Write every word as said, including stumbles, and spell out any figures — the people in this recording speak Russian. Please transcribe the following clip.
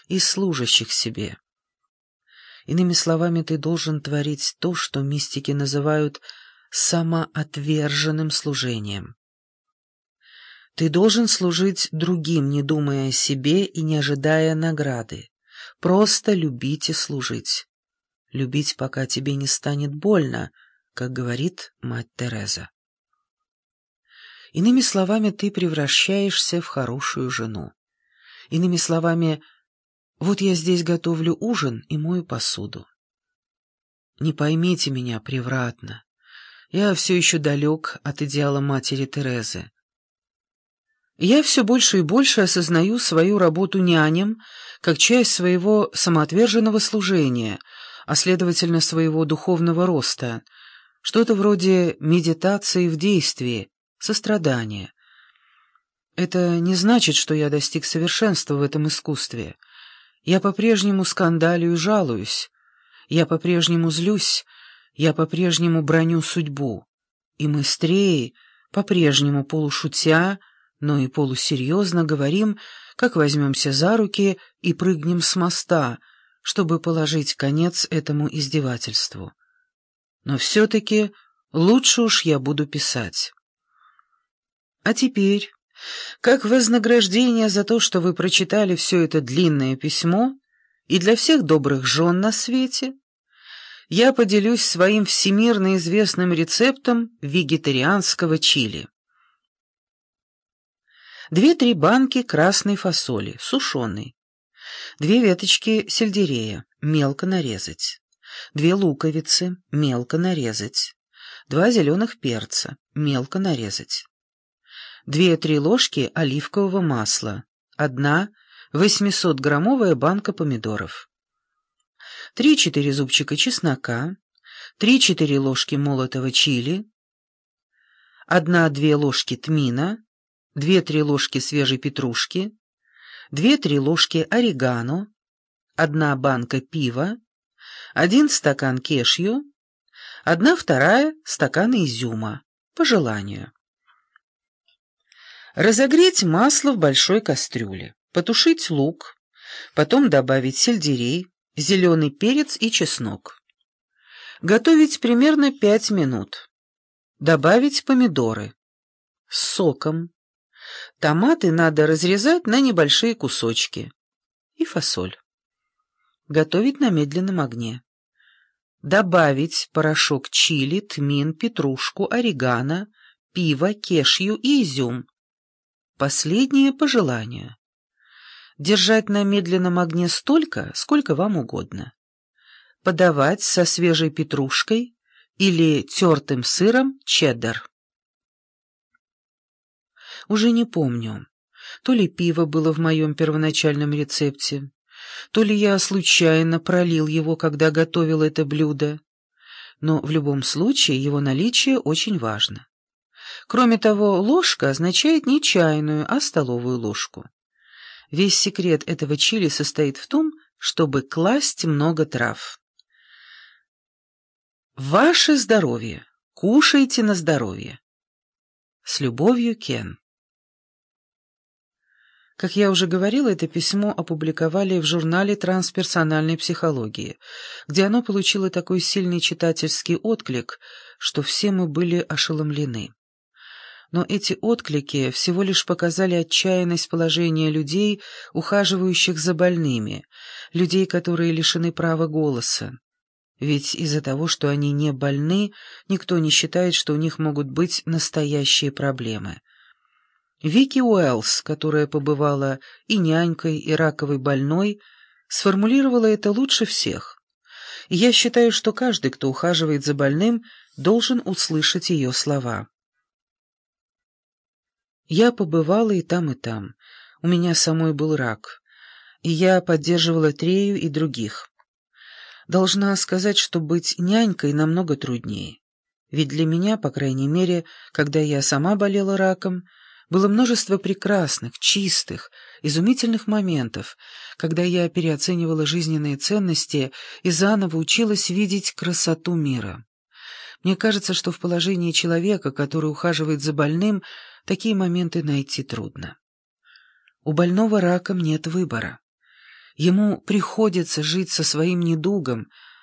и служащих себе. Иными словами, ты должен творить то, что мистики называют самоотверженным служением. Ты должен служить другим, не думая о себе и не ожидая награды. Просто любить и служить. Любить, пока тебе не станет больно, как говорит мать Тереза. Иными словами, ты превращаешься в хорошую жену. Иными словами, вот я здесь готовлю ужин и мою посуду. Не поймите меня превратно. Я все еще далек от идеала матери Терезы. Я все больше и больше осознаю свою работу няням как часть своего самоотверженного служения, а следовательно своего духовного роста, что-то вроде медитации в действии, сострадания. Это не значит, что я достиг совершенства в этом искусстве. Я по-прежнему скандалю и жалуюсь. Я по-прежнему злюсь. Я по-прежнему браню судьбу. И мы с Треей, по-прежнему полушутя, но и полусерьезно говорим, как возьмемся за руки и прыгнем с моста, чтобы положить конец этому издевательству. Но все-таки лучше уж я буду писать. А теперь, как вознаграждение за то, что вы прочитали все это длинное письмо, и для всех добрых жен на свете, я поделюсь своим всемирно известным рецептом вегетарианского чили. Две-три банки красной фасоли, сушеной, две веточки сельдерея, мелко нарезать, две луковицы, мелко нарезать, два зеленых перца, мелко нарезать, две-три ложки оливкового масла, одна восьмисотграммовая банка помидоров, три-четыре зубчика чеснока, три-четыре ложки молотого чили, одна-две ложки тмина, две-три ложки свежей петрушки, две-три ложки орегано, одна банка пива, один стакан кешью, одна вторая стакана изюма, по желанию. Разогреть масло в большой кастрюле, потушить лук, потом добавить сельдерей, зеленый перец и чеснок. Готовить примерно пять минут. Добавить помидоры с соком. Томаты надо разрезать на небольшие кусочки. И фасоль. Готовить на медленном огне. Добавить порошок чили, тмин, петрушку, орегано, пиво, кешью и изюм. Последнее по желанию. Держать на медленном огне столько, сколько вам угодно. Подавать со свежей петрушкой или тертым сыром чеддер. Уже не помню, то ли пиво было в моем первоначальном рецепте, то ли я случайно пролил его, когда готовил это блюдо, но в любом случае его наличие очень важно. Кроме того, ложка означает не чайную, а столовую ложку. Весь секрет этого чили состоит в том, чтобы класть много трав. Ваше здоровье. Кушайте на здоровье. С любовью, Кен. Как я уже говорила, это письмо опубликовали в журнале «Трансперсональной психологии», где оно получило такой сильный читательский отклик, что все мы были ошеломлены. Но эти отклики всего лишь показали отчаянность положения людей, ухаживающих за больными, людей, которые лишены права голоса. Ведь из-за того, что они не больны, никто не считает, что у них могут быть настоящие проблемы. Вики Уэллс, которая побывала и нянькой, и раковой больной, сформулировала это лучше всех. И я считаю, что каждый, кто ухаживает за больным, должен услышать ее слова. Я побывала и там, и там. У меня самой был рак, и я поддерживала Трею и других. Должна сказать, что быть нянькой намного труднее. Ведь для меня, по крайней мере, когда я сама болела раком, было множество прекрасных, чистых, изумительных моментов, когда я переоценивала жизненные ценности и заново училась видеть красоту мира. Мне кажется, что в положении человека, который ухаживает за больным, такие моменты найти трудно. У больного раком нет выбора. Ему приходится жить со своим недугом,